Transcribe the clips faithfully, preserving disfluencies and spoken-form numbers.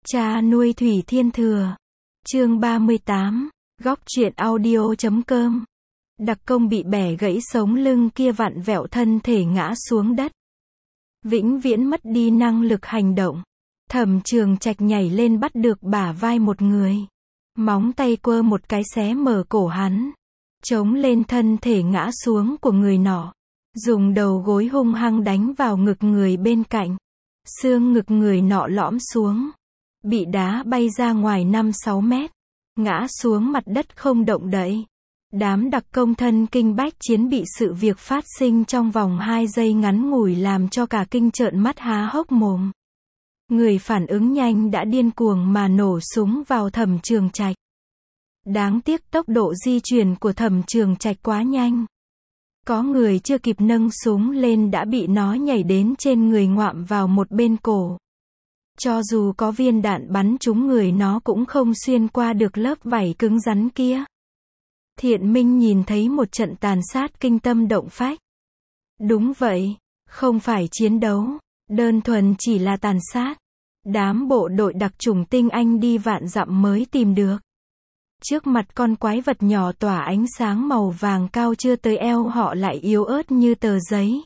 Cha nuôi Thủy Thiên Thừa. Chương ba mươi tám. Góc truyện audio chấm com. Đặc công bị bẻ gãy sống lưng kia vặn vẹo thân thể ngã xuống đất. Vĩnh viễn mất đi năng lực hành động. Thẩm Trường Trạch nhảy lên bắt được bả vai một người. Móng tay quơ một cái xé mở cổ hắn. Chống lên thân thể ngã xuống của người nọ. Dùng đầu gối hung hăng đánh vào ngực người bên cạnh. Xương ngực người nọ lõm xuống. Bị đá bay ra ngoài năm sáu mét. Ngã xuống mặt đất không động đậy. Đám đặc công thân kinh bách chiến bị sự việc phát sinh trong vòng hai giây ngắn ngủi làm cho cả kinh trợn mắt há hốc mồm. Người phản ứng nhanh đã điên cuồng mà nổ súng vào Thẩm Trường Trạch. Đáng tiếc tốc độ di chuyển của Thẩm Trường Trạch quá nhanh. Có người chưa kịp nâng súng lên đã bị nó nhảy đến trên người ngoạm vào một bên cổ. Cho dù có viên đạn bắn trúng người nó cũng không xuyên qua được lớp vảy cứng rắn kia. Thiện Minh nhìn thấy một trận tàn sát kinh tâm động phách. Đúng vậy, không phải chiến đấu, đơn thuần chỉ là tàn sát. Đám bộ đội đặc chủng tinh anh đi vạn dặm mới tìm được. Trước mặt con quái vật nhỏ tỏa ánh sáng màu vàng cao chưa tới eo họ lại yếu ớt như tờ giấy.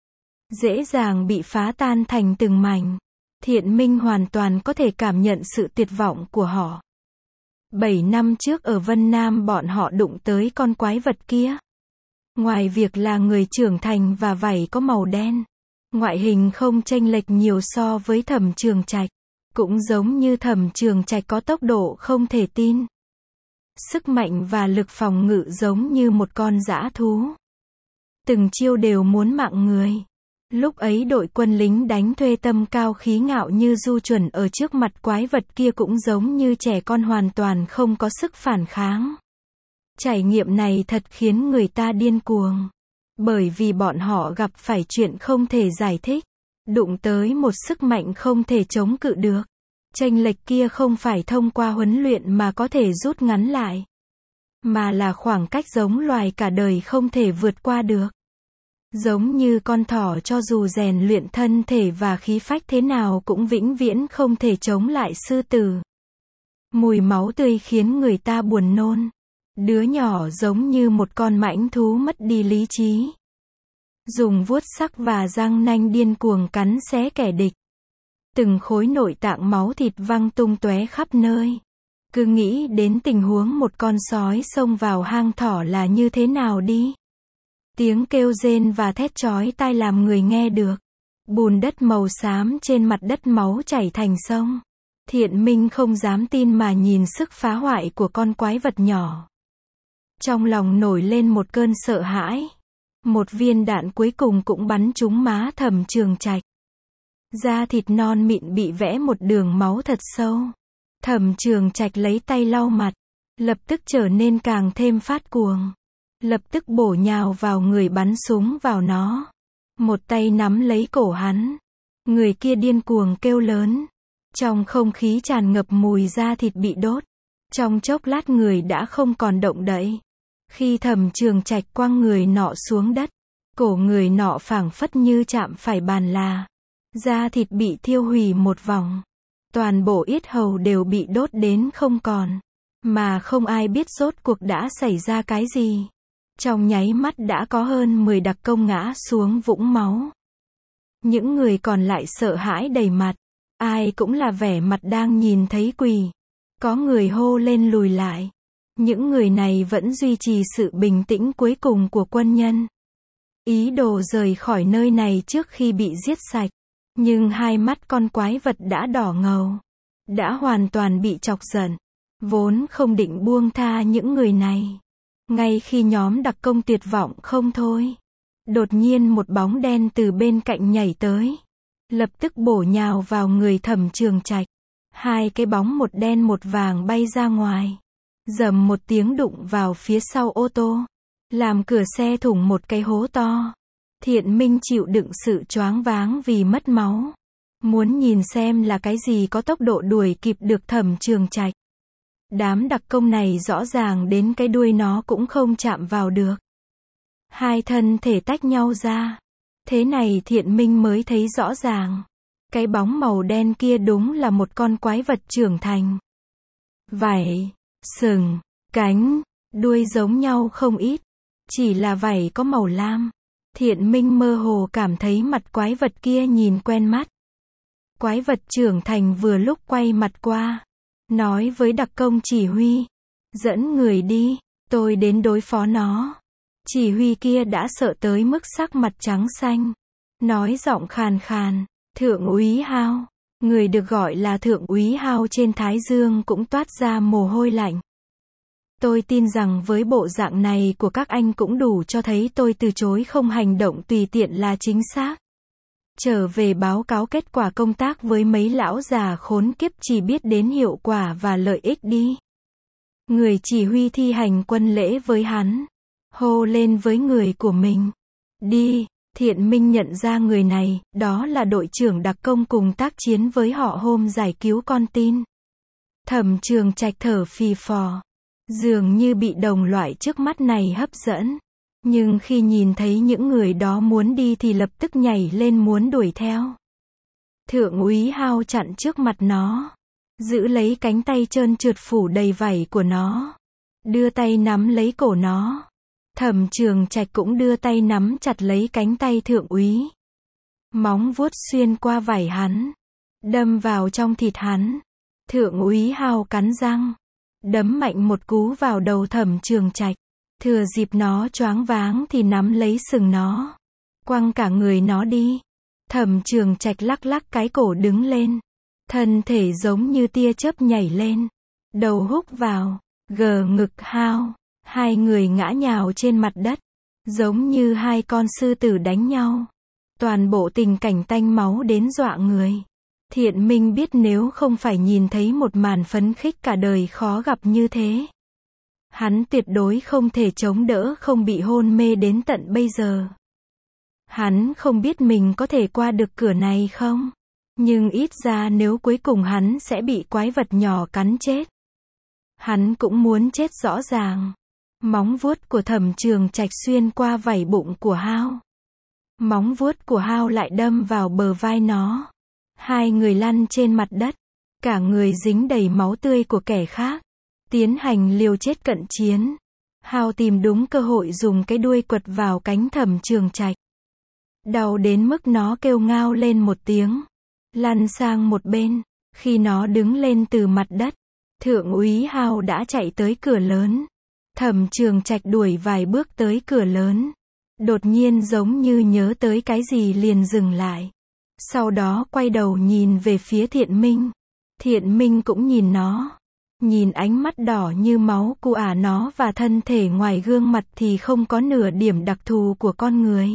Dễ dàng bị phá tan thành từng mảnh. Thiện Minh hoàn toàn có thể cảm nhận sự tuyệt vọng của họ. Bảy năm trước ở Vân Nam bọn họ đụng tới con quái vật kia. Ngoài việc là người trưởng thành và vảy có màu đen, ngoại hình không chênh lệch nhiều so với Thẩm Trường Trạch, cũng giống như Thẩm Trường Trạch có tốc độ không thể tin. Sức mạnh và lực phòng ngự giống như một con dã thú. Từng chiêu đều muốn mạng người. Lúc ấy đội quân lính đánh thuê tâm cao khí ngạo như Du Chuẩn ở trước mặt quái vật kia cũng giống như trẻ con hoàn toàn không có sức phản kháng. Trải nghiệm này thật khiến người ta điên cuồng. Bởi vì bọn họ gặp phải chuyện không thể giải thích. Đụng tới một sức mạnh không thể chống cự được. Chênh lệch kia không phải thông qua huấn luyện mà có thể rút ngắn lại. Mà là khoảng cách giống loài cả đời không thể vượt qua được. Giống như con thỏ cho dù rèn luyện thân thể và khí phách thế nào cũng vĩnh viễn không thể chống lại sư tử. Mùi máu tươi khiến người ta buồn nôn. Đứa nhỏ giống như một con mãnh thú mất đi lý trí. Dùng vuốt sắc và răng nanh điên cuồng cắn xé kẻ địch. Từng khối nội tạng máu thịt văng tung tóe khắp nơi. Cứ nghĩ đến tình huống một con sói xông vào hang thỏ là như thế nào đi. Tiếng kêu rên và thét chói tai làm người nghe được. Bùn đất màu xám trên mặt đất máu chảy thành sông. Thiện Minh không dám tin mà nhìn sức phá hoại của con quái vật nhỏ. Trong lòng nổi lên một cơn sợ hãi. Một viên đạn cuối cùng cũng bắn trúng má Thẩm Trường Trạch. Da thịt non mịn bị vẽ một đường máu thật sâu. Thẩm Trường Trạch lấy tay lau mặt. Lập tức trở nên càng thêm phát cuồng. Lập tức bổ nhào vào người bắn súng vào nó. Một tay nắm lấy cổ hắn. Người kia điên cuồng kêu lớn. Trong không khí tràn ngập mùi da thịt bị đốt. Trong chốc lát người đã không còn động đậy. Khi Thẩm Trường Trạch quăng người nọ xuống đất, cổ người nọ phảng phất như chạm phải bàn là. Da thịt bị thiêu hủy một vòng. Toàn bộ yết hầu đều bị đốt đến không còn. Mà không ai biết rốt cuộc đã xảy ra cái gì. Trong nháy mắt đã có hơn mười đặc công ngã xuống vũng máu. Những người còn lại sợ hãi đầy mặt. Ai cũng là vẻ mặt đang nhìn thấy quỷ. Có người hô lên lùi lại. Những người này vẫn duy trì sự bình tĩnh cuối cùng của quân nhân. Ý đồ rời khỏi nơi này trước khi bị giết sạch. Nhưng hai mắt con quái vật đã đỏ ngầu. Đã hoàn toàn bị chọc giận. Vốn không định buông tha những người này. Ngay khi nhóm đặc công tuyệt vọng không thôi. Đột nhiên một bóng đen từ bên cạnh nhảy tới. Lập tức bổ nhào vào người Thẩm Trường Trạch. Hai cái bóng một đen một vàng bay ra ngoài. Rầm một tiếng đụng vào phía sau ô tô. Làm cửa xe thủng một cái hố to. Thiện Minh chịu đựng sự choáng váng vì mất máu. Muốn nhìn xem là cái gì có tốc độ đuổi kịp được Thẩm Trường Trạch. Đám đặc công này rõ ràng đến cái đuôi nó cũng không chạm vào được. Hai thân thể tách nhau ra. Thế này Thiện Minh mới thấy rõ ràng. Cái bóng màu đen kia đúng là một con quái vật trưởng thành. Vảy, sừng, cánh, đuôi giống nhau không ít. Chỉ là vảy có màu lam. Thiện Minh mơ hồ cảm thấy mặt quái vật kia nhìn quen mắt. Quái vật trưởng thành vừa lúc quay mặt qua. Nói với đặc công chỉ huy. Dẫn người đi, tôi đến đối phó nó. Chỉ huy kia đã sợ tới mức sắc mặt trắng xanh. Nói giọng khàn khàn, Thượng úy Hao. Người được gọi là Thượng úy Hao trên Thái Dương cũng toát ra mồ hôi lạnh. Tôi tin rằng với bộ dạng này của các anh cũng đủ cho thấy tôi từ chối không hành động tùy tiện là chính xác. Trở về báo cáo kết quả công tác với mấy lão già khốn kiếp chỉ biết đến hiệu quả và lợi ích đi. Người chỉ huy thi hành quân lễ với hắn. Hô lên với người của mình. Đi, Thiện Minh nhận ra người này, đó là đội trưởng đặc công cùng tác chiến với họ hôm giải cứu con tin. Thẩm Trường Trạch thở phì phò. Dường như bị đồng loại trước mắt này hấp dẫn. Nhưng khi nhìn thấy những người đó muốn đi thì lập tức nhảy lên muốn đuổi theo. Thượng úy Hao chặn trước mặt nó. Giữ lấy cánh tay trơn trượt phủ đầy vảy của nó. Đưa tay nắm lấy cổ nó. Thẩm Trường Trạch cũng đưa tay nắm chặt lấy cánh tay thượng úy. Móng vuốt xuyên qua vảy hắn. Đâm vào trong thịt hắn. Thượng úy Hao cắn răng. Đấm mạnh một cú vào đầu Thẩm Trường Trạch. Thừa dịp nó choáng váng thì nắm lấy sừng nó. Quăng cả người nó đi. Thẩm Trường Trạch lắc lắc cái cổ đứng lên. Thân thể giống như tia chớp nhảy lên. Đầu húc vào. Gờ ngực Hao. Hai người ngã nhào trên mặt đất. Giống như hai con sư tử đánh nhau. Toàn bộ tình cảnh tanh máu đến dọa người. Thiện Minh biết nếu không phải nhìn thấy một màn phấn khích cả đời khó gặp như thế. Hắn tuyệt đối không thể chống đỡ không bị hôn mê đến tận bây giờ. Hắn không biết mình có thể qua được cửa này không. Nhưng ít ra nếu cuối cùng hắn sẽ bị quái vật nhỏ cắn chết. Hắn cũng muốn chết rõ ràng. Móng vuốt của Thẩm Trường Trạch xuyên qua vảy bụng của Hao. Móng vuốt của Hao lại đâm vào bờ vai nó. Hai người lăn trên mặt đất. Cả người dính đầy máu tươi của kẻ khác. Tiến hành liều chết cận chiến. Hao tìm đúng cơ hội dùng cái đuôi quật vào cánh Thẩm Trường Trạch. Đau đến mức nó kêu ngao lên một tiếng. Lăn sang một bên. Khi nó đứng lên từ mặt đất. Thượng úy Hao đã chạy tới cửa lớn. Thẩm Trường Trạch đuổi vài bước tới cửa lớn. Đột nhiên giống như nhớ tới cái gì liền dừng lại. Sau đó quay đầu nhìn về phía Thiện Minh. Thiện Minh cũng nhìn nó. Nhìn ánh mắt đỏ như máu của ả nó và thân thể ngoài gương mặt thì không có nửa điểm đặc thù của con người.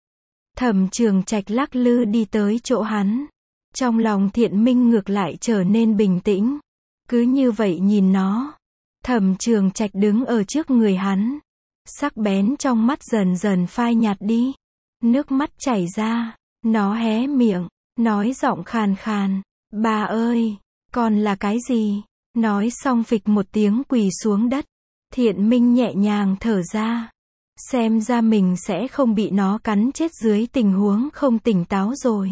Thẩm Trường Trạch lắc lư đi tới chỗ hắn. Trong lòng Thiện Minh ngược lại trở nên bình tĩnh. Cứ như vậy nhìn nó. Thẩm Trường Trạch đứng ở trước người hắn. Sắc bén trong mắt dần dần phai nhạt đi. Nước mắt chảy ra. Nó hé miệng. Nói giọng khàn khàn. Bà ơi, con là cái gì? Nói xong phịch một tiếng quỳ xuống đất. Thiện Minh nhẹ nhàng thở ra. Xem ra mình sẽ không bị nó cắn chết dưới tình huống không tỉnh táo rồi.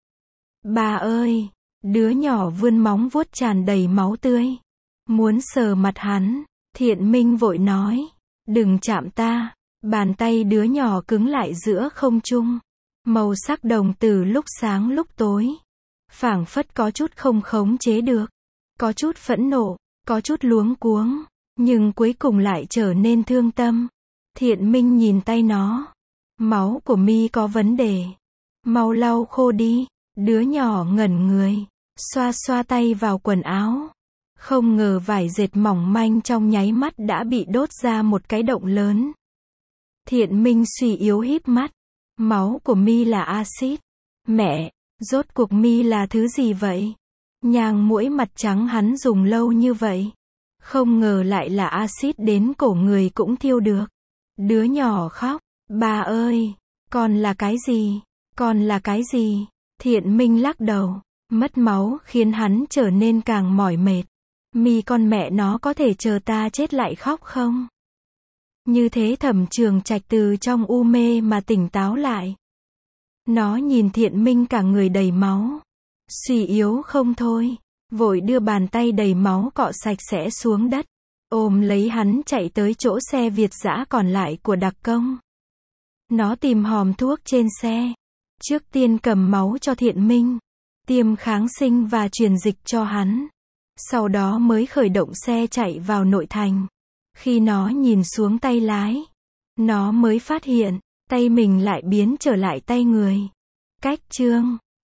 Bà ơi, đứa nhỏ vươn móng vuốt tràn đầy máu tươi. Muốn sờ mặt hắn. Thiện Minh vội nói. Đừng chạm ta. Bàn tay đứa nhỏ cứng lại giữa không trung. Màu sắc đồng từ lúc sáng lúc tối. Phảng phất có chút không khống chế được. Có chút phẫn nộ. Có chút luống cuống. Nhưng cuối cùng lại trở nên thương tâm. Thiện Minh nhìn tay nó. Máu của mi có vấn đề. Mau lau khô đi. Đứa nhỏ ngẩn người. Xoa xoa tay vào quần áo. Không ngờ vải dệt mỏng manh trong nháy mắt đã bị đốt ra một cái động lớn. Thiện Minh suy yếu híp mắt. Máu của mi là axit. Mẹ, rốt cuộc mi là thứ gì vậy? Nhang muỗi mặt trắng hắn dùng lâu như vậy. Không ngờ lại là axit đến cổ người cũng thiêu được. Đứa nhỏ khóc. Bà ơi, con là cái gì? Con là cái gì? Thiện Minh lắc đầu. Mất máu khiến hắn trở nên càng mỏi mệt. Mi con mẹ nó có thể chờ ta chết lại khóc không? Như thế Thẩm Trường Trạch từ trong u mê mà tỉnh táo lại. Nó nhìn Thiện Minh cả người đầy máu. Suy yếu không thôi, vội đưa bàn tay đầy máu cọ sạch sẽ xuống đất, ôm lấy hắn chạy tới chỗ xe Việt dã còn lại của đặc công. Nó tìm hòm thuốc trên xe. Trước tiên cầm máu cho Thiện Minh, tiêm kháng sinh và truyền dịch cho hắn. Sau đó mới khởi động xe chạy vào nội thành. Khi nó nhìn xuống tay lái, nó mới phát hiện, tay mình lại biến trở lại tay người. Cách chương